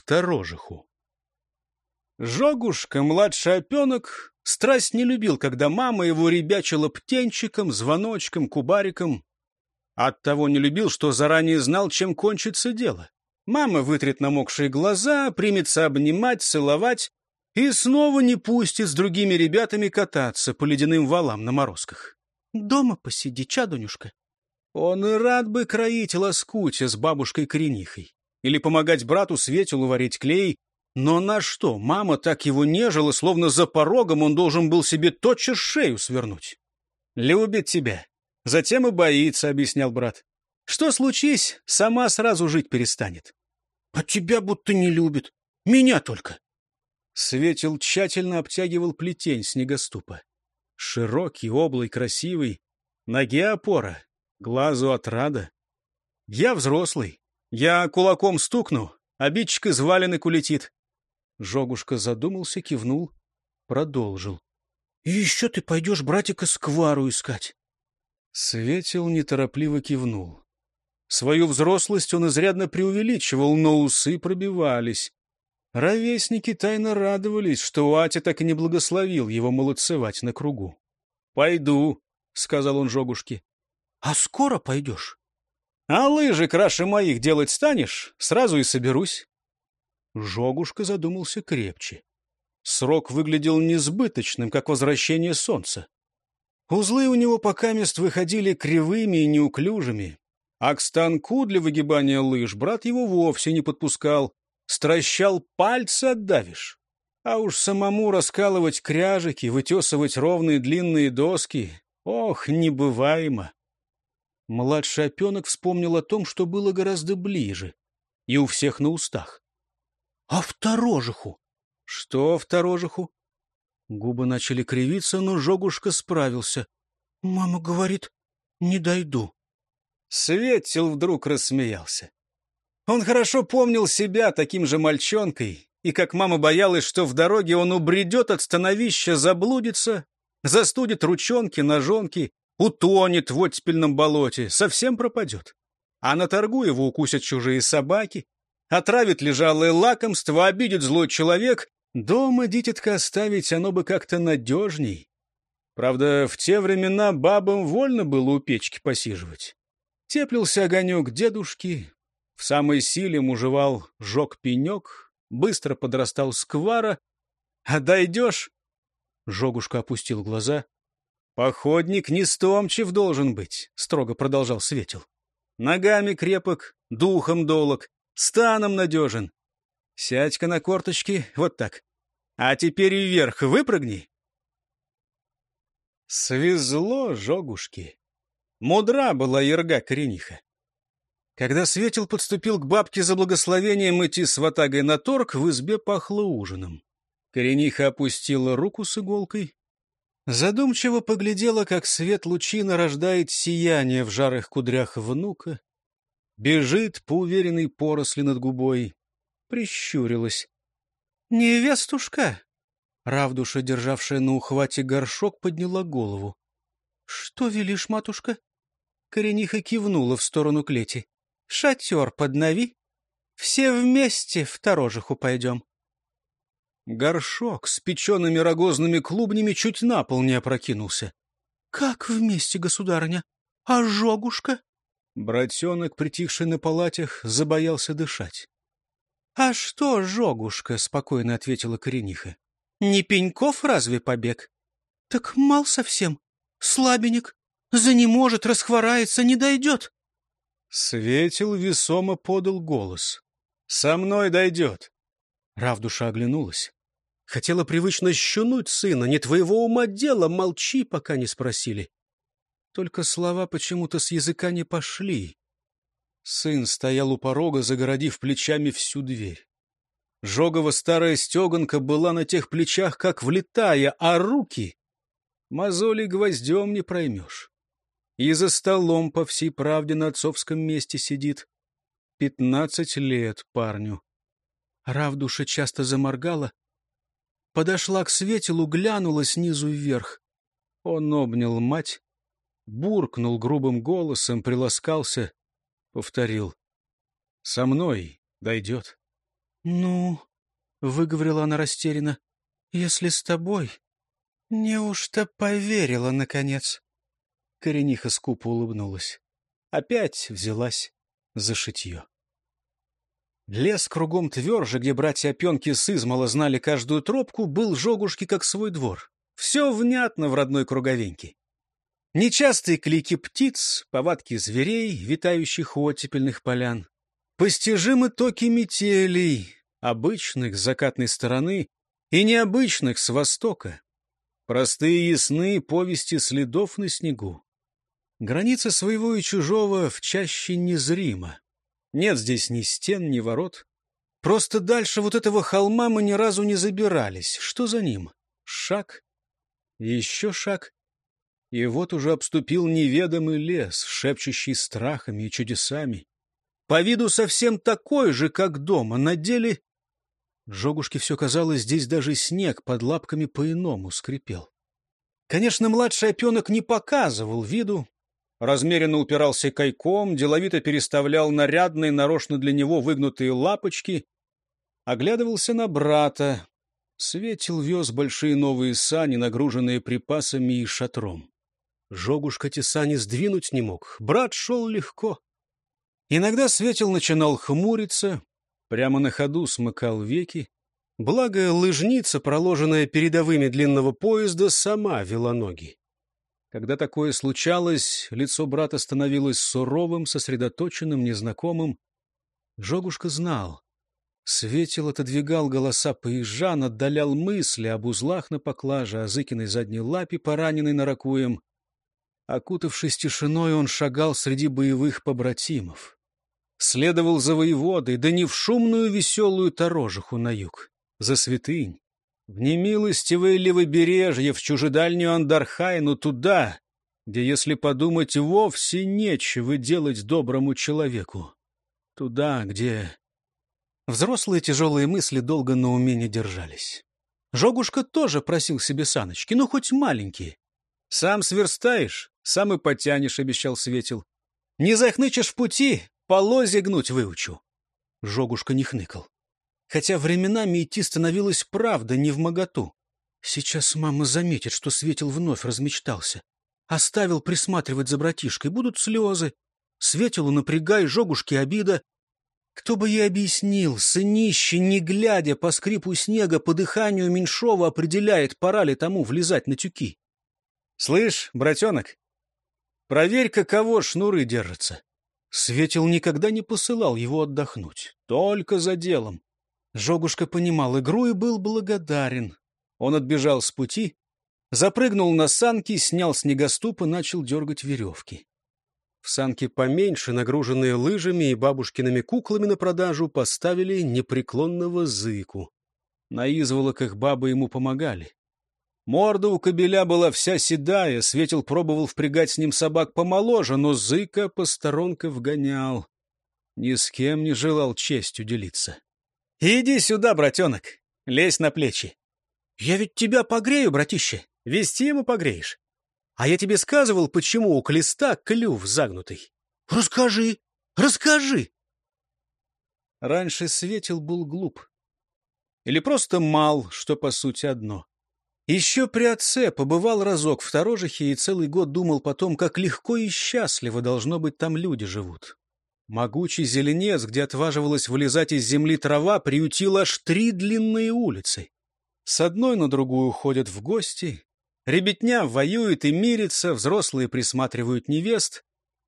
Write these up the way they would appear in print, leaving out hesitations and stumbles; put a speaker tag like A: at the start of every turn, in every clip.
A: сторожиху. Жогушка, младший опенок, страсть не любил, когда мама его ребячила птенчиком, звоночком, кубариком. Оттого не любил, что заранее знал, чем кончится дело. Мама вытрет намокшие глаза, примется обнимать, целовать и снова не пустит с другими ребятами кататься по ледяным валам на морозках. «Дома посиди, чадунюшка». Он и рад бы кроить лоскутья с бабушкой-коренихой или помогать брату Светилу варить клей, но на что мама так его нежила, словно за порогом он должен был себе тотчас шею свернуть? «Любит тебя, затем и боится», — объяснял брат. «Что случись, сама сразу жить перестанет». «А тебя будто не любит, меня только». Светил тщательно обтягивал плетень снегоступа. Широкий, облый, красивый, ноге опора, глазу отрада. Я взрослый, я кулаком стукну, обидчик из валенок улетит. Жогушка задумался, кивнул, продолжил. «И еще ты пойдешь братика Сквару искать». Светил неторопливо кивнул. Свою взрослость он изрядно преувеличивал, но усы пробивались. Ровесники тайно радовались, что Атя так и не благословил его молодцевать на кругу. «Пойду», — сказал он Жогушке. «А скоро пойдешь?» «А лыжи краше моих делать станешь, сразу и соберусь». Жогушка задумался крепче. Срок выглядел несбыточным, как возвращение солнца. Узлы у него покамест выходили кривыми и неуклюжими, а к станку для выгибания лыж брат его вовсе не подпускал. Стращал, пальцы отдавишь. А уж самому раскалывать кряжики, вытесывать ровные длинные доски — ох, небываемо. Младший опенок вспомнил о том, что было гораздо ближе, и у всех на устах. «А второжиху?» «Что второжиху?» Губы начали кривиться, но Жогушка справился. «Мама говорит, не дойду». Светил вдруг рассмеялся. Он хорошо помнил себя таким же мальчонкой, и как мама боялась, что в дороге он убредет от становища, заблудится, застудит ручонки, ножонки, утонет в оттепельном болоте, совсем пропадет. А на торгу его укусят чужие собаки, отравит лежалое лакомство, обидит злой человек. Дома дитятка оставить оно бы как-то надежней. Правда, в те времена бабам вольно было у печки посиживать. Теплился огонек дедушки, в самой силе мужевал жог-пенек, быстро подрастал сквара. А дойдешь? Жогушка опустил глаза. Походник не стомчив должен быть, строго продолжал Светил. Ногами крепок, духом долог, станом надежен. Сядь-ка на корточки, вот так. А теперь вверх выпрыгни. Свезло Жогушке. Мудра была Ерга-корениха. Когда Светил подступил к бабке за благословением идти с ватагой на торг, в избе пахло ужином. Корениха опустила руку с иголкой, задумчиво поглядела, как свет лучина рождает сияние в жарых кудрях внука, бежит по уверенной поросли над губой, прищурилась. «Невестушка!» Равдуша, державшая на ухвате горшок, подняла голову. «Что велишь, матушка?» Корениха кивнула в сторону клети. «Шатер поднови. Все вместе в сторожиху пойдем». Горшок с печеными рогозными клубнями чуть на пол не опрокинулся. «Как вместе, государыня? А Жогушка?» Братенок, притихший на палатях, забоялся дышать. «А что, Жогушка?» — спокойно ответила Корениха. «Не Пеньков разве побег?» «Так мал совсем, слабенек, занеможет, расхворается, не дойдет». Светил весомо подал голос. «Со мной дойдет». Равдуша оглянулась. Хотела привычно щунуть сына. «Не твоего ума дело, молчи, пока не спросили». Только слова почему-то с языка не пошли. Сын стоял у порога, загородив плечами всю дверь. Жогова старая стеганка была на тех плечах, как влитая, а руки мозоли гвоздем не проймешь. И за столом по всей правде на отцовском месте сидит. 15 лет парню. Равдуша часто заморгала, подошла к Светилу, глянула снизу вверх. Он обнял мать, буркнул грубым голосом, приласкался, повторил. «Со мной дойдет». «Ну...» — выговорила она растерянно. «Если с тобой...» «Неужто поверила, наконец?» Корениха скупо улыбнулась. Опять взялась за шитье. Лес кругом тверже, где братья Опенки с измала знали каждую тропку, был Жогушке как свой двор. Все внятно в родной круговеньке. Нечастые клики птиц, повадки зверей, витающих у оттепельных полян. Постижимы токи метелей, обычных с закатной стороны и необычных с востока. Простые ясны повести следов на снегу. Граница своего и чужого в чаще незрима. Нет здесь ни стен, ни ворот. Просто дальше вот этого холма мы ни разу не забирались. Что за ним? Шаг, еще шаг. И вот уже обступил неведомый лес, шепчущий страхами и чудесами. По виду совсем такой же, как дома. На деле Жогушке все казалось, здесь даже снег под лапками по-иному скрипел. Конечно, младший Опенок не показывал виду. Размеренно упирался кайком, деловито переставлял нарядные, нарочно для него выгнутые лапочки. Оглядывался на брата. Светил вез большие новые сани, нагруженные припасами и шатром. Жогушка эти сани сдвинуть не мог. Брат шел легко. Иногда Светил начинал хмуриться, прямо на ходу смыкал веки. Благо, лыжница, проложенная передовыми длинного поезда, сама вела ноги. Когда такое случалось, лицо брата становилось суровым, сосредоточенным, незнакомым. Жогушка знал. Светил отодвигал голоса поезжан, отдалял мысли об узлах на поклаже, о Зыкиной задней лапе, пораненной наракуем. Окутавшись тишиной, он шагал среди боевых побратимов. Следовал за воеводой, да не в шумную веселую Торожиху на юг, за святынь, в немилостивое левобережье, в чужедальнюю Андархайну, туда, где, если подумать, вовсе нечего делать доброму человеку. Туда, где... Взрослые тяжелые мысли долго на уме не держались. Жогушка тоже просил себе саночки, ну, хоть маленькие. «Сам сверстаешь, сам и потянешь», — обещал Светил. «Не захнычешь в пути, по лозе гнуть выучу». Жогушка не хныкал. Хотя временами идти становилось правда невмоготу. Сейчас мама заметит, что Светил вновь размечтался. Оставил присматривать за братишкой, будут слезы. Светилу напрягай, Жогушке обида. Кто бы ей объяснил, сынище, не глядя по скрипу снега, по дыханию Меньшова определяет, пора ли тому влезать на тюки. «Слышь, братенок, проверь, каково шнуры держатся». Светил никогда не посылал его отдохнуть, только за делом. Жогушка понимал игру и был благодарен. Он отбежал с пути, запрыгнул на санки, снял снегоступ и начал дергать веревки. В санки поменьше, нагруженные лыжами и бабушкиными куклами на продажу, поставили непреклонного Зыку. На изволоках бабы ему помогали. Морда у кобеля была вся седая, Светил пробовал впрягать с ним собак помоложе, но Зыка посторонка вгонял. Ни с кем не желал честью делиться. «Иди сюда, братенок, лезь на плечи. Я ведь тебя погрею, братище, вести ему погреешь. А я тебе сказывал, почему у клеста клюв загнутый. Расскажи, расскажи!» Раньше Светил был глуп. Или просто мал, что по сути одно. Еще при отце побывал разок в Торожихе и целый год думал потом, как легко и счастливо, должно быть, там люди живут. Могучий зеленец, где отваживалась вылезать из земли трава, приютил аж 3 длинные улицы. С одной на другую ходят в гости. Ребятня воюет и мирится, взрослые присматривают невест.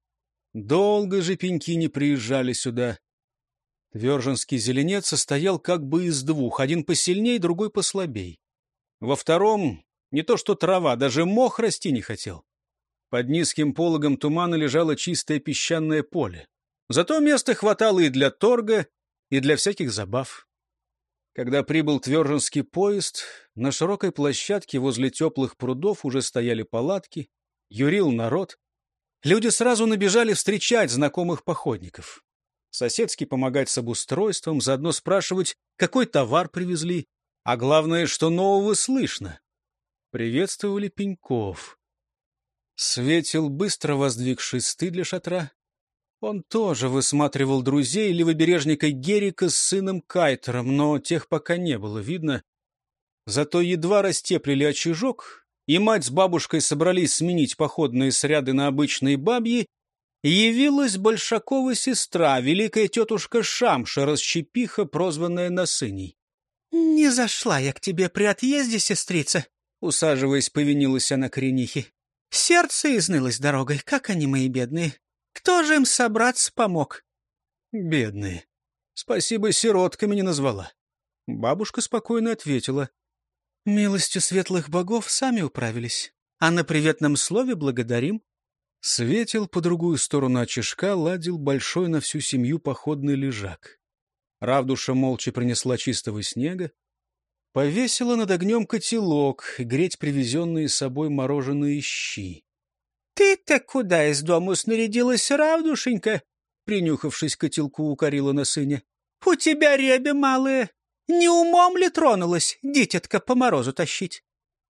A: Долго же пеньки не приезжали сюда. Тверженский зеленец состоял как бы из двух, один посильней, другой послабей. Во втором не то что трава, даже мох расти не хотел. Под низким пологом тумана лежало чистое песчаное поле. Зато места хватало и для торга, и для всяких забав. Когда прибыл Тверженский поезд, на широкой площадке возле теплых прудов уже стояли палатки, юрил народ. Люди сразу набежали встречать знакомых походников. Соседски помогать с обустройством, заодно спрашивать, какой товар привезли, а главное, что нового слышно. Приветствовали пеньков. Светил быстро воздвиг шесты для шатра. Он тоже высматривал друзей левобережника Герика с сыном Кайтером, но тех пока не было видно. Зато едва растеплили очажок, и мать с бабушкой собрались сменить походные сряды на обычные бабьи, явилась Большакова сестра, великая тетушка Шамша, расщепиха, прозванная Насыней. — Не зашла я к тебе при отъезде, сестрица, — усаживаясь, повинилась она Коренихе. — Сердце изнылось дорогой, как они мои бедные. Кто же им собраться помог? — Бедные. Спасибо, сиротками не назвала. Бабушка спокойно ответила. — Милостью светлых богов сами управились, а на приветном слове благодарим. Светил по другую сторону очажка ладил большой на всю семью походный лежак. Равдуша молча принесла чистого снега, повесила над огнем котелок и греть привезенные с собой мороженые щи. — Ты-то куда из дому снарядилась, Равдушенька? — принюхавшись к котелку, укорила Насыня. — У тебя ребя малые. Не умом ли тронулась дитятка по морозу тащить?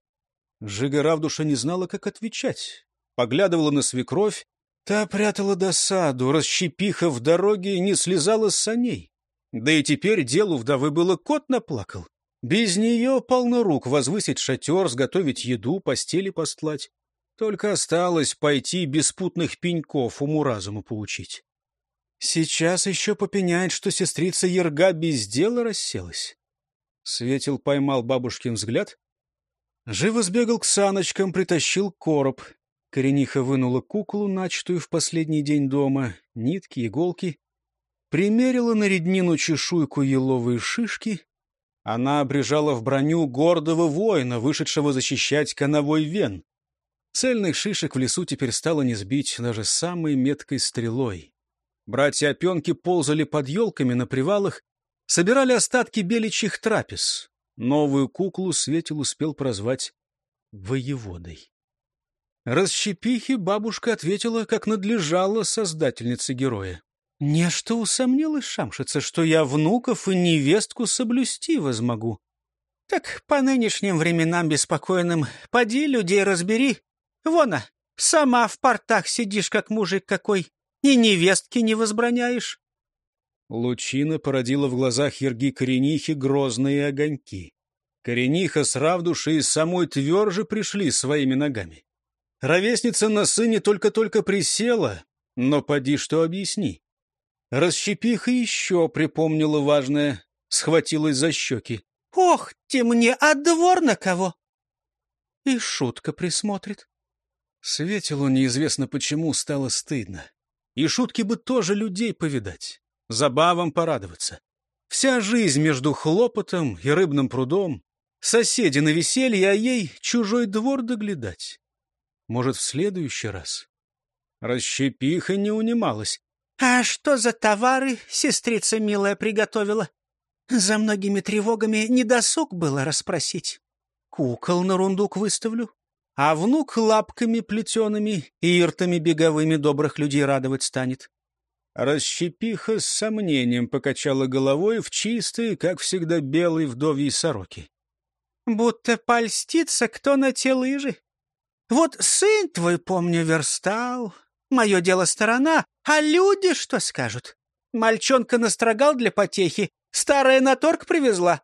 A: Жига Равдуша не знала, как отвечать. Поглядывала на свекровь. Та прятала досаду, расщепиха в дороге не слезала с саней. Да и теперь делу вдовы было кот наплакал. Без нее полно рук возвысить шатер, сготовить еду, постели постлать. Только осталось пойти беспутных пеньков уму-разуму поучить. Сейчас еще попеняет, что сестрица Ерга без дела расселась. Светил поймал бабушкин взгляд. Живо сбегал к саночкам, притащил короб. Корениха вынула куклу, начатую в последний день дома, нитки, иголки. Примерила на реднину чешуйку еловые шишки. Она обрежала в броню гордого воина, вышедшего защищать коновой вен. Цельных шишек в лесу теперь стало не сбить даже самой меткой стрелой. Братья-опенки ползали под елками на привалах, собирали остатки беличьих трапез. Новую куклу Светил успел прозвать воеводой. Расщепихе бабушка ответила, как надлежало создательнице героя. — Нечто усомнилась Шамшица, что я внуков и невестку соблюсти возмогу. — Так по нынешним временам беспокойным поди людей разбери. Вон, сама в портах сидишь, как мужик какой, и невестки не возбраняешь. Лучина породила в глазах Ерги Коренихи грозные огоньки. Корениха с Равдушей самой тверже пришли своими ногами. Ровесница на сыне только-только присела, но поди что объясни. Расщепиха еще припомнила важное, схватилась за щеки. — Ох ты мне, а двор на кого? И шутка присмотрит. Светилу неизвестно почему стало стыдно. И шутки бы тоже людей повидать, забавам порадоваться. Вся жизнь между хлопотом и рыбным прудом, соседи на веселье, а ей чужой двор доглядать. Может, в следующий раз? Расщепиха не унималась. — А что за товары сестрица милая приготовила? За многими тревогами недосуг было расспросить. Кукол на рундук выставлю, а внук лапками плетеными и иртами беговыми добрых людей радовать станет. Расщепиха с сомнением покачала головой в чистой, как всегда, белой вдовьей сороке. — Будто польстится кто на те лыжи. Вот сын твой, помню, верстал. Мое дело сторона, а люди что скажут? Мальчонка настрогал для потехи, старая на торг привезла.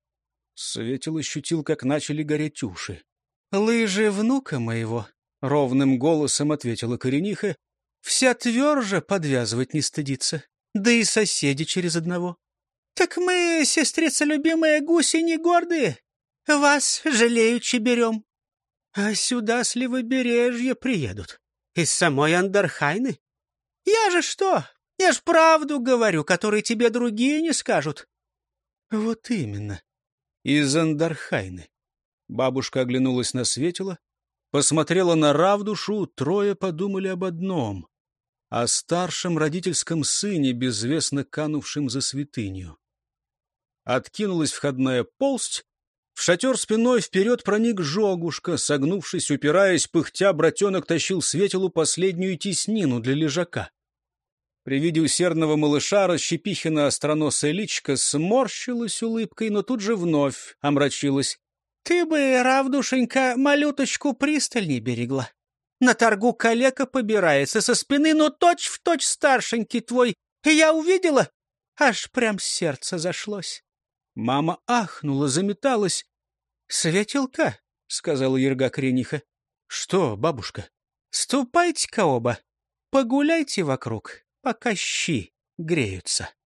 A: Светил ощутил, как начали гореть уши. — Лыжи внука моего, — ровным голосом ответила Корениха, — вся тверже подвязывать не стыдится, да и соседи через одного. — Так мы, сестрица любимая, гуси не гордые, вас жалеючи берем. А сюда с левобережья приедут, из самой Андархайны. Я же что? Я ж правду говорю, которой тебе другие не скажут. Вот именно, из Андархайны. Бабушка оглянулась на Светила, посмотрела на Равдушу, трое подумали об одном — о старшем родительском сыне, безвестно канувшем за святыню. Откинулась входная полсть. В шатер спиной вперед проник Жогушка, согнувшись, упираясь, пыхтя, братенок тащил Светилу последнюю теснину для лежака. При виде усердного малыша Расщепихина остроносая личка сморщилась улыбкой, но тут же вновь омрачилась. — Ты бы, Равдушенька, малюточку пристальней берегла. На торгу калека побирается со спины, но точь-в-точь старшенький твой. И я увидела, аж прям сердце зашлось. Мама ахнула, заметалась. — Светилка, — сказала Ерга Крениха. — Что, бабушка? — Ступайте-ка оба, погуляйте вокруг, пока щи греются.